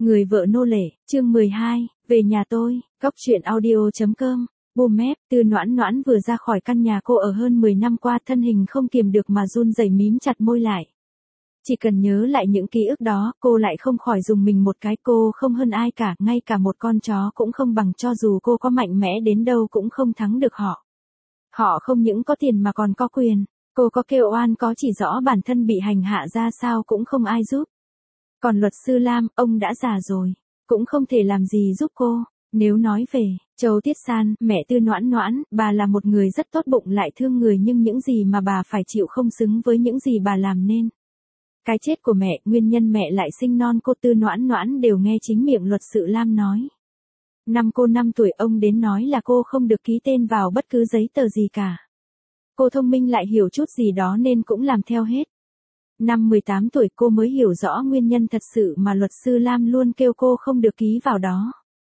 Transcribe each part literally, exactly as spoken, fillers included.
Người vợ nô lệ, chương mười hai, về nhà tôi, góc truyện audio.com, Boom Map, Tư Noãn Noãn vừa ra khỏi căn nhà cô ở hơn mười năm qua, thân hình không kiềm được mà run rẩy, mím chặt môi lại. Chỉ cần nhớ lại những ký ức đó, cô lại không khỏi dùng mình một cái. Cô không hơn ai cả, ngay cả một con chó cũng không bằng, cho dù cô có mạnh mẽ đến đâu cũng không thắng được họ. Họ không những có tiền mà còn có quyền. Cô có kêu oan, có chỉ rõ bản thân bị hành hạ ra sao cũng không ai giúp. Còn luật sư Lam, ông đã già rồi, cũng không thể làm gì giúp cô. Nếu nói về Châu Tiết San, mẹ Tư Noãn Noãn, bà là một người rất tốt bụng lại thương người, nhưng những gì mà bà phải chịu không xứng với những gì bà làm nên. Cái chết của mẹ, nguyên nhân mẹ lại sinh non cô Tư Noãn Noãn đều nghe chính miệng luật sư Lam nói. Năm cô năm tuổi, ông đến nói là cô không được ký tên vào bất cứ giấy tờ gì cả. Cô thông minh lại hiểu chút gì đó nên cũng làm theo hết. Năm mười tám tuổi cô mới hiểu rõ nguyên nhân thật sự mà luật sư Lam luôn kêu cô không được ký vào đó.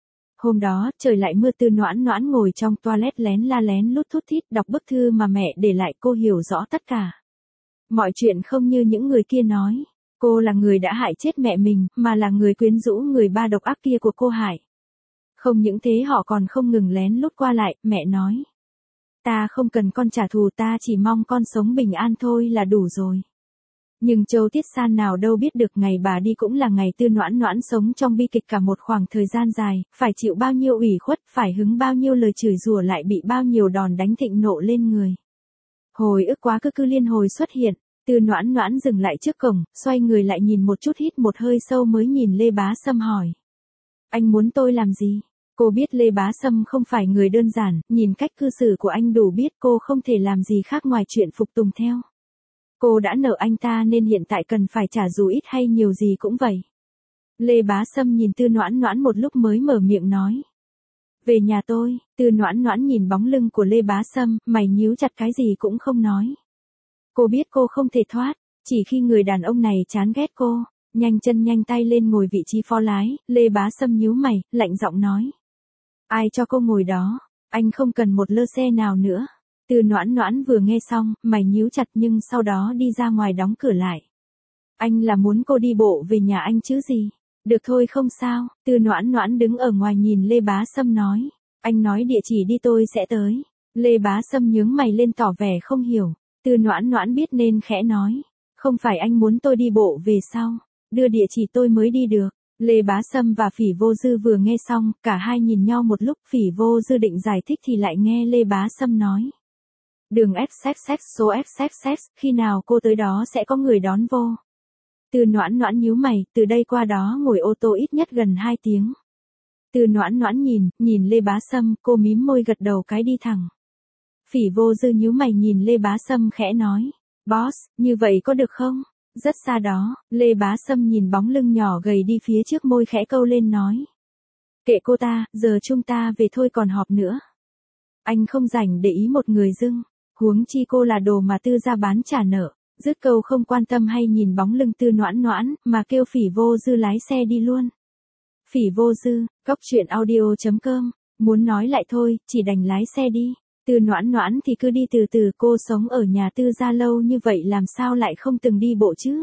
Hôm đó, trời lại mưa, Tư Noãn Noãn ngồi trong toilet lén la lén lút thút thít đọc bức thư mà mẹ để lại. Cô hiểu rõ tất cả. Mọi chuyện không như những người kia nói. Cô là người đã hại chết mẹ mình, mà là người quyến rũ người ba độc ác kia của cô hại. Không những thế họ còn không ngừng lén lút qua lại. Mẹ nói, ta không cần con trả thù, ta chỉ mong con sống bình an thôi là đủ rồi. Nhưng Châu Tiết San nào đâu biết được ngày bà đi cũng là ngày Tư Noãn Noãn sống trong bi kịch cả một khoảng thời gian dài, phải chịu bao nhiêu ủy khuất, phải hứng bao nhiêu lời chửi rủa, lại bị bao nhiêu đòn đánh thịnh nộ lên người. Hồi ức quá cứ cứ liên hồi xuất hiện. Tư Noãn Noãn dừng lại trước cổng, xoay người lại nhìn một chút, hít một hơi sâu mới nhìn Lê Bá Sâm hỏi. Anh muốn tôi làm gì? Cô biết Lê Bá Sâm không phải người đơn giản, nhìn cách cư xử của anh đủ biết cô không thể làm gì khác ngoài chuyện phục tùng theo. Cô đã nợ anh ta nên hiện tại cần phải trả, dù ít hay nhiều gì cũng vậy. Lê Bá Sâm nhìn Tư Noãn Noãn một lúc mới mở miệng nói. Về nhà tôi. Tư Noãn Noãn nhìn bóng lưng của Lê Bá Sâm, mày nhíu chặt cái gì cũng không nói. Cô biết cô không thể thoát, chỉ khi người đàn ông này chán ghét cô. Nhanh chân nhanh tay lên ngồi vị trí phó lái, Lê Bá Sâm nhíu mày, lạnh giọng nói. Ai cho cô ngồi đó? Anh không cần một lơ xe nào nữa. Tư Noãn Noãn vừa nghe xong, mày nhíu chặt nhưng sau đó đi ra ngoài đóng cửa lại. Anh là muốn cô đi bộ về nhà anh chứ gì? Được thôi không sao. Tư Noãn Noãn đứng ở ngoài nhìn Lê Bá Sâm nói. Anh nói địa chỉ đi tôi sẽ tới. Lê Bá Sâm nhướng mày lên tỏ vẻ không hiểu. Tư Noãn Noãn biết nên khẽ nói. Không phải anh muốn tôi đi bộ về sao? Đưa địa chỉ tôi mới đi được. Lê Bá Sâm và Phỉ Vô Dư vừa nghe xong, cả hai nhìn nhau một lúc. Phỉ Vô Dư định giải thích thì lại nghe Lê Bá Sâm nói. Đường ép xê ích ích, số ép xê ích ích, khi nào cô tới đó sẽ có người đón vô. Tư Noãn Noãn nhíu mày, từ đây qua đó ngồi ô tô ít nhất gần hai tiếng. Tư Noãn Noãn nhìn, nhìn Lê Bá Sâm, cô mím môi gật đầu cái đi thẳng. Phỉ Vô Dư nhíu mày nhìn Lê Bá Sâm khẽ nói. Boss, như vậy có được không? Rất xa đó. Lê Bá Sâm nhìn bóng lưng nhỏ gầy đi phía trước, môi khẽ câu lên nói. Kệ cô ta, giờ chúng ta về thôi, còn họp nữa. Anh không rảnh để ý một người dưng. Huống chi cô là đồ mà Tư gia bán trả nợ. Dứt câu không quan tâm hay nhìn bóng lưng Tư Noãn Noãn, mà kêu Phỉ Vô Dư lái xe đi luôn. Phỉ Vô Dư, góc truyện audio.com, muốn nói lại thôi, chỉ đành lái xe đi. Tư Noãn Noãn thì cứ đi từ từ, cô sống ở nhà Tư gia lâu như vậy làm sao lại không từng đi bộ chứ?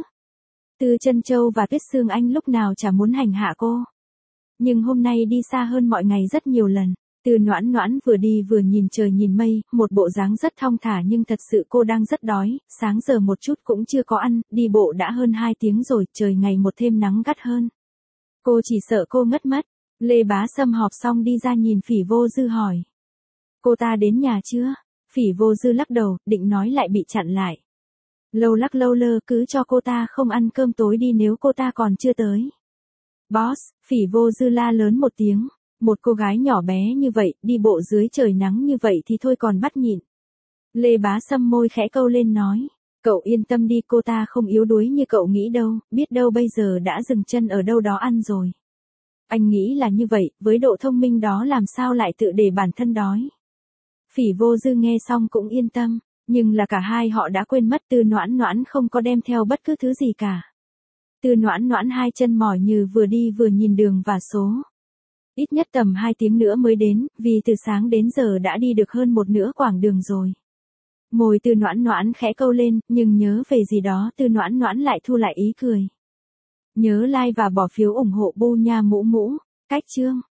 Tư Trân Châu và Tuyết Sương Anh lúc nào chả muốn hành hạ cô. Nhưng hôm nay đi xa hơn mọi ngày rất nhiều lần. Tư Noãn Noãn vừa đi vừa nhìn trời nhìn mây, một bộ dáng rất thong thả, nhưng thật sự cô đang rất đói, sáng giờ một chút cũng chưa có ăn, đi bộ đã hơn hai tiếng rồi, trời ngày một thêm nắng gắt hơn. Cô chỉ sợ cô ngất mất. Lê Bá Sâm họp xong đi ra nhìn Phỉ Vô Dư hỏi. Cô ta đến nhà chưa? Phỉ Vô Dư lắc đầu, định nói lại bị chặn lại. Lâu lắc lâu lơ, cứ cho cô ta không ăn cơm tối đi nếu cô ta còn chưa tới. Boss, Phỉ Vô Dư la lớn một tiếng. Một cô gái nhỏ bé như vậy, đi bộ dưới trời nắng như vậy thì thôi còn bắt nhịn. Lê Bá Sâm môi khẽ câu lên nói. Cậu yên tâm đi, cô ta không yếu đuối như cậu nghĩ đâu, biết đâu bây giờ đã dừng chân ở đâu đó ăn rồi. Anh nghĩ là như vậy, với độ thông minh đó làm sao lại tự để bản thân đói. Phỉ Vô Dư nghe xong cũng yên tâm, nhưng là cả hai họ đã quên mất Tư Noãn Noãn không có đem theo bất cứ thứ gì cả. Tư Noãn Noãn hai chân mỏi như vừa đi vừa nhìn đường và số. Ít nhất tầm hai tiếng nữa mới đến, vì từ sáng đến giờ đã đi được hơn một nửa quãng đường rồi. Môi Tư Noãn Noãn khẽ câu lên, nhưng nhớ về gì đó Tư Noãn Noãn lại thu lại ý cười. Nhớ like và bỏ phiếu ủng hộ Bu Nha Mũ Mũ. Cách chương.